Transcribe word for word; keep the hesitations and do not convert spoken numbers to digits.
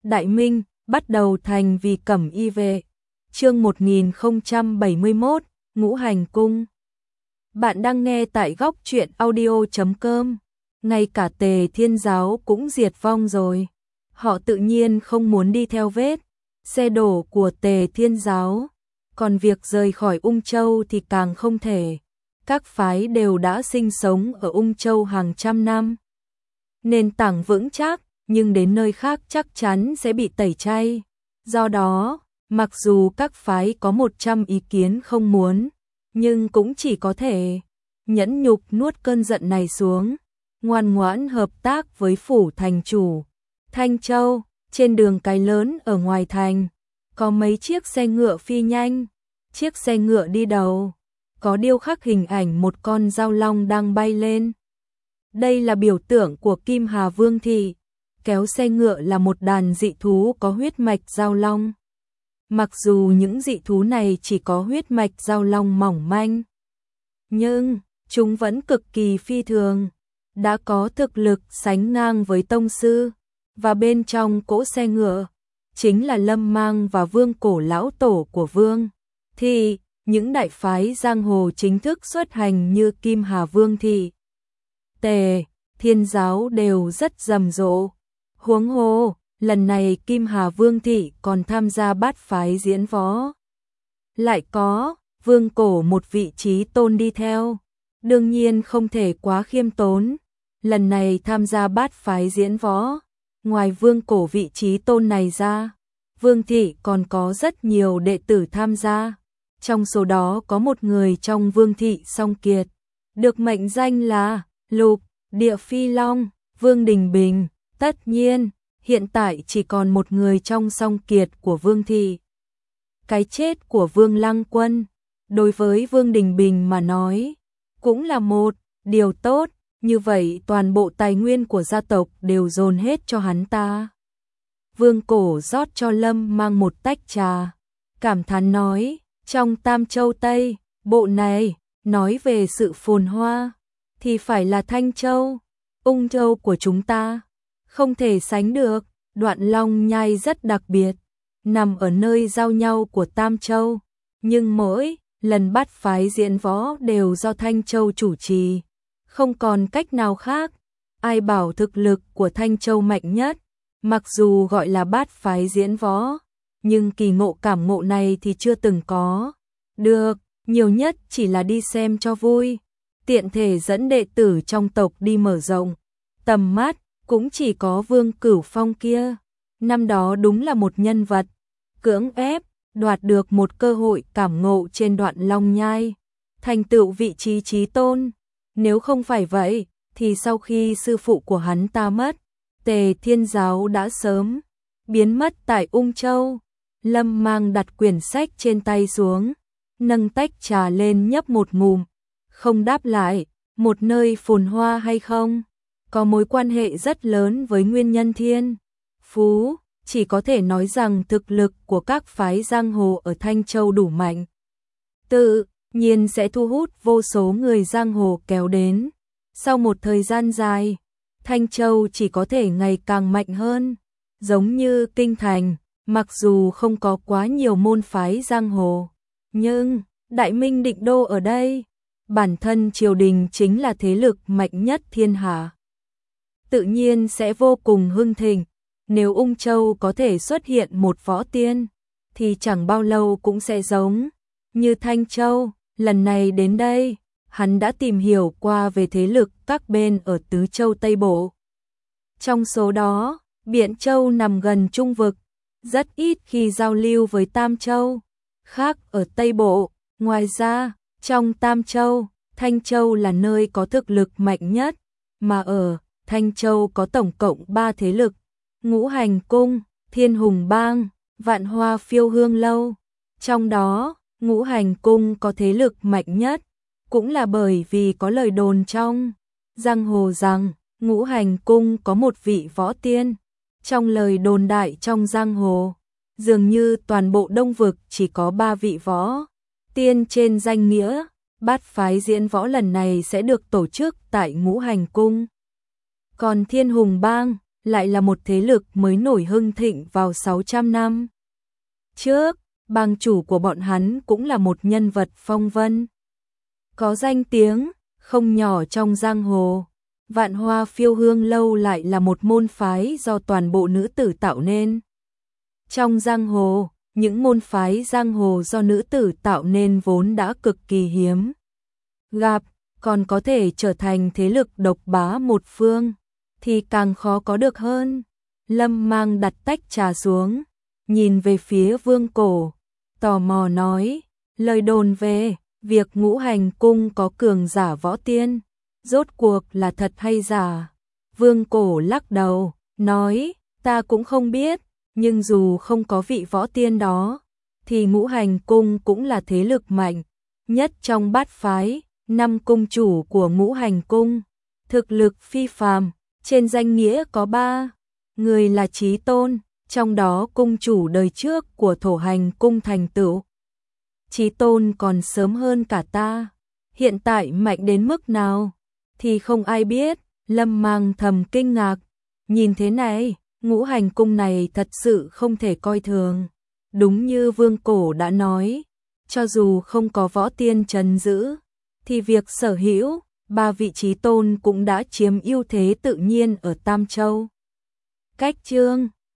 Đại Minh, bắt đầu thành vì cẩm y vệ. Chương một nghìn không trăm bảy mươi mốt, Ngũ Hành Cung. Bạn đang nghe tại góc truyện audio chấm com. Ngay cả Tề Thiên Giáo cũng diệt vong rồi. Họ tự nhiên không muốn đi theo vết xe đổ của Tề Thiên Giáo. Còn việc rời khỏi Ung Châu thì càng không thể. Các phái đều đã sinh sống ở Ung Châu hàng trăm năm. Nền tảng vững chắc, nhưng đến nơi khác chắc chắn sẽ bị tẩy chay. Do đó, mặc dù các phái có một trăm ý kiến không muốn, nhưng cũng chỉ có thể nhẫn nhục nuốt cơn giận này xuống, ngoan ngoãn hợp tác với phủ thành chủ. Thanh Châu, trên đường cái lớn ở ngoài thành, có mấy chiếc xe ngựa phi nhanh, chiếc xe ngựa đi đầu, có điêu khắc hình ảnh một con dao long đang bay lên. Đây là biểu tượng của Kim Hà Vương thị, kéo xe ngựa là một đàn dị thú có huyết mạch dao long. Mặc dù những dị thú này chỉ có huyết mạch dao long mỏng manh, nhưng chúng vẫn cực kỳ phi thường, đã có thực lực sánh ngang với tông sư, và bên trong cỗ xe ngựa chính là Lâm Mang và Vương Cổ lão tổ của Vương thị, những đại phái giang hồ chính thức xuất hành như Kim Hà Vương thị, Tề Thiên Giáo đều rất rầm rộ. Huống hồ, lần này Kim Hà Vương thị còn tham gia bát phái diễn võ. Lại có Vương Cổ một vị trí tôn đi theo, đương nhiên không thể quá khiêm tốn. Lần này tham gia bát phái diễn võ, ngoài Vương Cổ vị trí tôn này ra, Vương thị còn có rất nhiều đệ tử tham gia. Trong số đó có một người trong Vương thị song kiệt, được mệnh danh là Lục Địa Phi Long, Vương Đình Bình. Tất nhiên, hiện tại chỉ còn một người trong song kiệt của Vương thị. Cái chết của Vương Lăng Quân, đối với Vương Đình Bình mà nói, cũng là một điều tốt, như vậy toàn bộ tài nguyên của gia tộc đều dồn hết cho hắn ta. Vương Cổ rót cho Lâm Mang một tách trà, cảm thán nói, trong Tam Châu Tây, bộ này, nói về sự phồn hoa, thì phải là Thanh Châu, Ung Châu của chúng ta. Không thể sánh được, Đoạn Long Nhai rất đặc biệt, nằm ở nơi giao nhau của Tam Châu, nhưng mỗi lần bắt phái diễn võ đều do Thanh Châu chủ trì, không còn cách nào khác. Ai bảo thực lực của Thanh Châu mạnh nhất, mặc dù gọi là bát phái diễn võ, nhưng kỳ ngộ cảm ngộ này thì chưa từng có. Được, nhiều nhất chỉ là đi xem cho vui, tiện thể dẫn đệ tử trong tộc đi mở rộng tầm mắt. Cũng chỉ có Vương Cửu Phong kia, năm đó đúng là một nhân vật, cưỡng ép, đoạt được một cơ hội cảm ngộ trên Đoạn Long Nhai, thành tựu vị trí chí tôn. Nếu không phải vậy, thì sau khi sư phụ của hắn ta mất, Tề Thiên Giáo đã sớm biến mất tại Ung Châu. Lâm Mang đặt quyển sách trên tay xuống, nâng tách trà lên nhấp một ngụm, không đáp lại. Một nơi phồn hoa hay không có mối quan hệ rất lớn với nguyên nhân thiên phú, chỉ có thể nói rằng thực lực của các phái giang hồ ở Thanh Châu đủ mạnh, tự nhiên sẽ thu hút vô số người giang hồ kéo đến. Sau một thời gian dài, Thanh Châu chỉ có thể ngày càng mạnh hơn, giống như Kinh Thành, mặc dù không có quá nhiều môn phái giang hồ, nhưng Đại Minh định đô ở đây, bản thân triều đình chính là thế lực mạnh nhất thiên hạ, tự nhiên sẽ vô cùng hưng thịnh. Nếu Ung Châu có thể xuất hiện một võ tiên, thì chẳng bao lâu cũng sẽ giống như Thanh Châu. Lần này đến đây, hắn đã tìm hiểu qua về thế lực các bên ở Tứ Châu Tây Bộ. Trong số đó, Biện Châu nằm gần Trung Vực, rất ít khi giao lưu với Tam Châu, khác ở Tây Bộ. Ngoài ra, trong Tam Châu, Thanh Châu là nơi có thực lực mạnh nhất, mà ở Thanh Châu có tổng cộng ba thế lực, Ngũ Hành Cung, Thiên Hùng Bang, Vạn Hoa Phiêu Hương Lâu. Trong đó, Ngũ Hành Cung có thế lực mạnh nhất, cũng là bởi vì có lời đồn trong giang hồ rằng Ngũ Hành Cung có một vị võ tiên. Trong lời đồn đại trong giang hồ, dường như toàn bộ Đông Vực chỉ có ba vị võ tiên trên danh nghĩa. Bát phái diễn võ lần này sẽ được tổ chức tại Ngũ Hành Cung. Còn Thiên Hùng Bang lại là một thế lực mới nổi hưng thịnh vào sáu trăm năm trước, bang chủ của bọn hắn cũng là một nhân vật phong vân. Có danh tiếng, không nhỏ trong giang hồ. Vạn Hoa Phiêu Hương Lâu lại là một môn phái do toàn bộ nữ tử tạo nên. Trong giang hồ, những môn phái giang hồ do nữ tử tạo nên vốn đã cực kỳ hiếm gặp, còn có thể trở thành thế lực độc bá một phương, thì càng khó có được hơn. Lâm Mang đặt tách trà xuống, nhìn về phía Vương Cổ, tò mò nói, lời đồn về việc Ngũ Hành Cung có cường giả võ tiên, rốt cuộc là thật hay giả? Vương Cổ lắc đầu, nói, ta cũng không biết, nhưng dù không có vị võ tiên đó, thì Ngũ Hành Cung cũng là thế lực mạnh nhất trong bát phái. Năm cung chủ của Ngũ Hành Cung, thực lực phi phàm, trên danh nghĩa có ba người là chí tôn, trong đó cung chủ đời trước của Thổ Hành Cung thành tựu. Chí tôn còn sớm hơn cả ta, hiện tại mạnh đến mức nào thì không ai biết. Lâm Mang thầm kinh ngạc, nhìn thế này, Ngũ Hành Cung này thật sự không thể coi thường. Đúng như Vương Cổ đã nói, cho dù không có võ tiên trấn giữ, thì việc sở hữu ba vị chí tôn cũng đã chiếm ưu thế tự nhiên ở Tam Châu. Cách chương